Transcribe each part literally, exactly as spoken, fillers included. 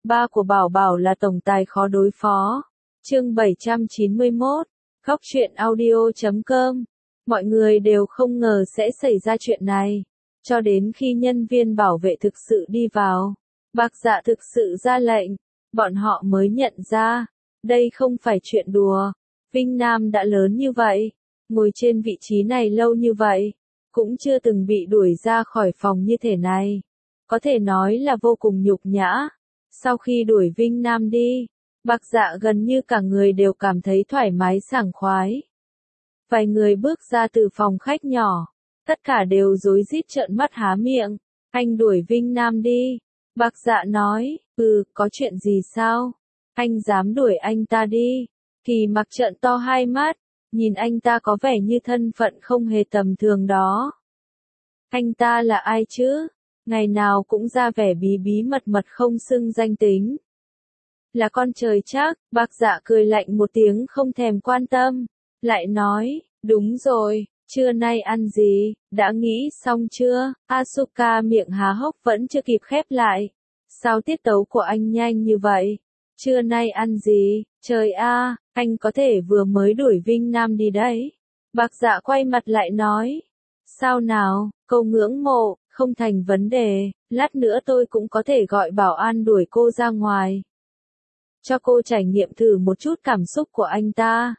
ba của Bảo Bảo là tổng tài khó đối phó. Chương bảy trăm chín mươi mốt, Góc truyện audio chấm com. Mọi người đều không ngờ sẽ xảy ra chuyện này. Cho đến khi nhân viên bảo vệ thực sự đi vào, Bạc Dạ thực sự ra lệnh, bọn họ mới nhận ra, đây không phải chuyện đùa. Vinh Nam đã lớn như vậy, ngồi trên vị trí này lâu như vậy, cũng chưa từng bị đuổi ra khỏi phòng như thế này. Có thể nói là vô cùng nhục nhã. Sau khi đuổi Vinh Nam đi, Bạc Dạ gần như cả người đều cảm thấy thoải mái sảng khoái. Vài người bước ra từ phòng khách nhỏ, tất cả đều rối rít trợn mắt há miệng. Anh đuổi Vinh Nam đi. Bạc Dạ nói, ừ, có chuyện gì sao? Anh dám đuổi anh ta đi. Kỳ Mặc trợn to hai mắt, nhìn anh ta có vẻ như thân phận không hề tầm thường đó. Anh ta là ai chứ? Ngày nào cũng ra vẻ bí bí mật mật không xưng danh tính. Là con trời chắc. Bạc Dạ cười lạnh một tiếng không thèm quan tâm. Lại nói, đúng rồi, trưa nay ăn gì, đã nghĩ xong chưa? Asuka miệng há hốc vẫn chưa kịp khép lại. Sao tiết tấu của anh nhanh như vậy? Trưa nay ăn gì? Trời a, anh có thể vừa mới đuổi Vinh Nam đi đấy. Bạc Dạ quay mặt lại nói. Sao nào, câu ngưỡng mộ, không thành vấn đề, lát nữa tôi cũng có thể gọi bảo an đuổi cô ra ngoài. Cho cô trải nghiệm thử một chút cảm xúc của anh ta.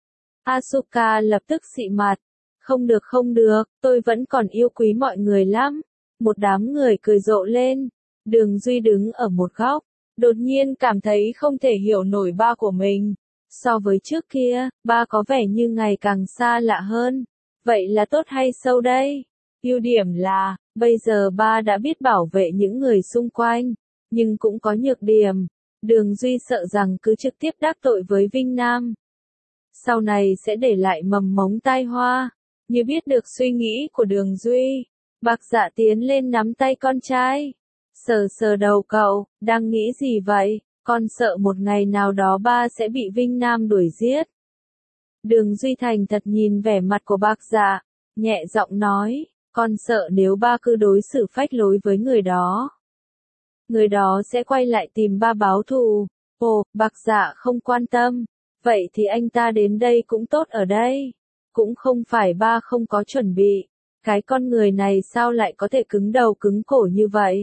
Asuka lập tức xị mặt. Không được không được, tôi vẫn còn yêu quý mọi người lắm. Một đám người cười rộ lên. Đường Duy đứng ở một góc, đột nhiên cảm thấy không thể hiểu nổi ba của mình. So với trước kia, ba có vẻ như ngày càng xa lạ hơn. Vậy là tốt hay xấu đây? Ưu điểm là, bây giờ ba đã biết bảo vệ những người xung quanh, nhưng cũng có nhược điểm. Đường Duy sợ rằng cứ trực tiếp đắc tội với Vinh Nam, sau này sẽ để lại mầm mống tai hoa. Như biết được suy nghĩ của Đường Duy, Bạc Dạ tiến lên nắm tay con trai. Sờ sờ đầu cậu, đang nghĩ gì vậy? Con sợ một ngày nào đó ba sẽ bị Vinh Nam đuổi giết. Đường Duy thành thật nhìn vẻ mặt của Bạc Dạ, nhẹ giọng nói, con sợ nếu ba cứ đối xử phách lối với người đó, người đó sẽ quay lại tìm ba báo thù. Ồ, Bạc Dạ không quan tâm. Vậy thì anh ta đến đây cũng tốt ở đây. Cũng không phải ba không có chuẩn bị. Cái con người này sao lại có thể cứng đầu cứng cổ như vậy?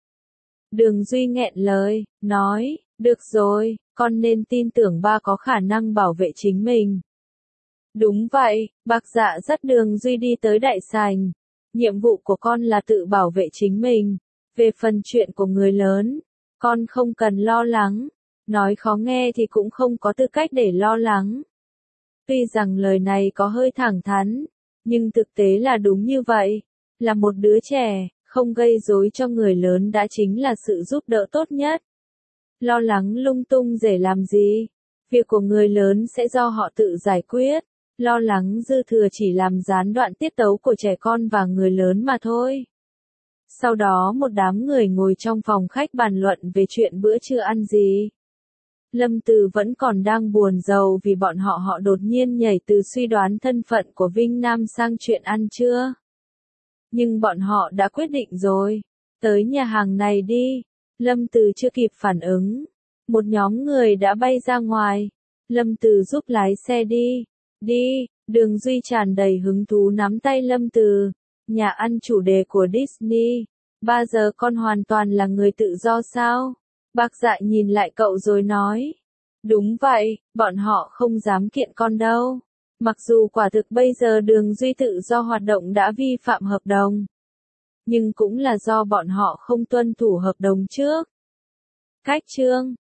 Đường Duy nghẹn lời, nói, được rồi, con nên tin tưởng ba có khả năng bảo vệ chính mình. Đúng vậy, Bạc Dạ dắt Đường Duy đi tới đại sảnh. Nhiệm vụ của con là tự bảo vệ chính mình. Về phần chuyện của người lớn, con không cần lo lắng. Nói khó nghe thì cũng không có tư cách để lo lắng. Tuy rằng lời này có hơi thẳng thắn, nhưng thực tế là đúng như vậy. Là một đứa trẻ, không gây rối cho người lớn đã chính là sự giúp đỡ tốt nhất. Lo lắng lung tung để làm gì? Việc của người lớn sẽ do họ tự giải quyết. Lo lắng dư thừa chỉ làm gián đoạn tiết tấu của trẻ con và người lớn mà thôi. Sau đó một đám người ngồi trong phòng khách bàn luận về chuyện bữa trưa ăn gì. Lâm Từ vẫn còn đang buồn rầu vì bọn họ họ đột nhiên nhảy từ suy đoán thân phận của Vinh Nam sang chuyện ăn trưa. Nhưng bọn họ đã quyết định rồi. Tới nhà hàng này đi. Lâm Từ chưa kịp phản ứng. Một nhóm người đã bay ra ngoài. Lâm Từ giúp lái xe đi. Đi. Đường Duy tràn đầy hứng thú nắm tay Lâm Từ. Nhà ăn chủ đề của Disney. Ba giờ con hoàn toàn là người tự do sao? Bạc Dạ nhìn lại cậu rồi nói. Đúng vậy, bọn họ không dám kiện con đâu. Mặc dù quả thực bây giờ Đường Duy tự do hoạt động đã vi phạm hợp đồng. Nhưng cũng là do bọn họ không tuân thủ hợp đồng trước. Cách chương